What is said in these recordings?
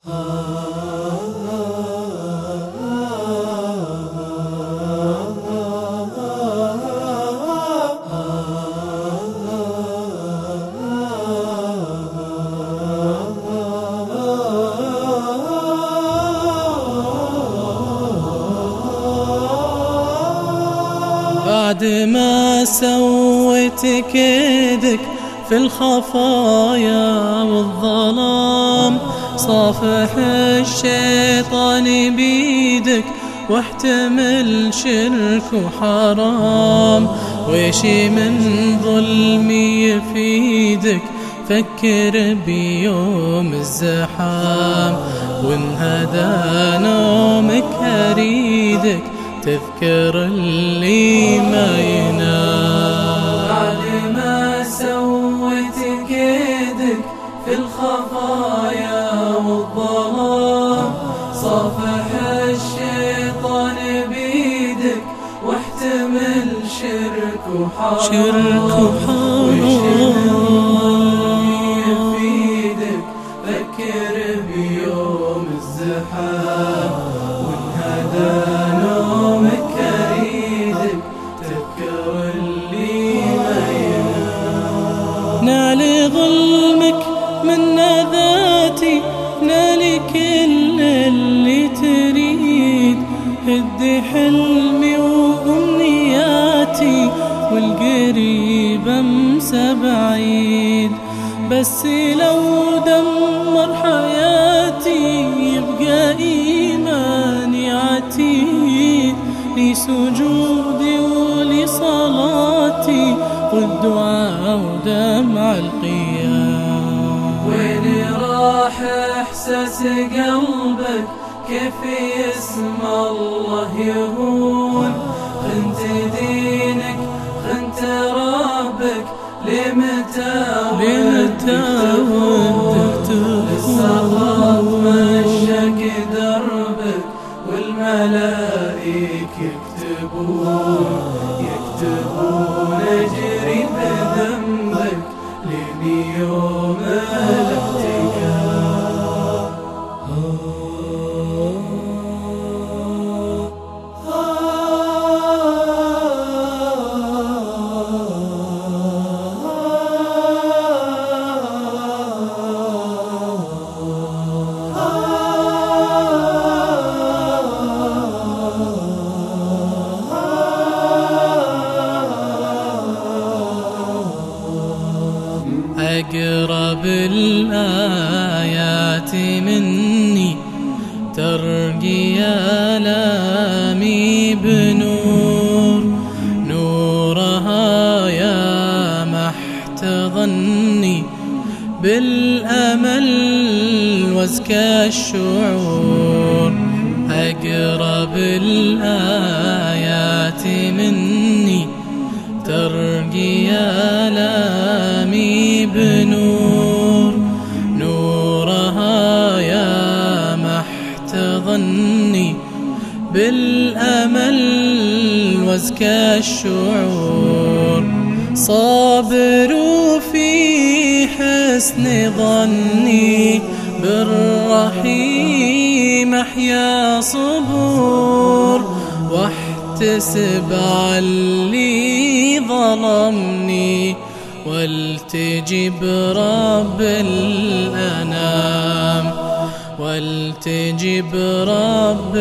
بعد ما سويت كيدك في الخفايا والظلام، صافح الشيطان بيدك واحتمل شرك وحرام. ويش من ظلمي يفيدك، فكر بيوم الزحام. وانهدى نومك أريدك تذكر اللي ما ينام. بعد ما سويت كيدك في الخفايا والظلام، صافح الشيطان بيدك واحتمل شرك وحرام. يفيدك فكر بيوم الزحام. وانهدى نومك أريدك تذكر اللي ما ينام. نال ظلمك من ذاتي، نال كل اللي تريد. هد حلمي وأمنياتي، والقريب أمسى بعيد. بس لو دمر حياتي يبقى إيماني عتيد. لسجودي ولصلاتي والدعاء ودمع القيام. وين راح إحساس قلبك، كيف يسمى الله يهون؟ خنت دينك خنت ربك، لمتى ودك للسخط مشاك دربك. والملائك يكتبون أجري بذنبك لين يوم الاحتكام. أقرب الآيات مني ترقي آلامي بنور. نورها يا محتضني بالأمل وازكى الشعور. أقرب الآيات مني ترقي آلامي بنور. نورها يا محتضني بالأمل وازكى الشعور. صابر في حسن ظني بالرحيم أحيا صبور. واحتسب علي ظلمني والتجب رب الأنام. والتجب رب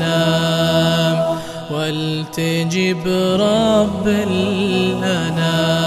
الأنام. والتجب رب الأنام.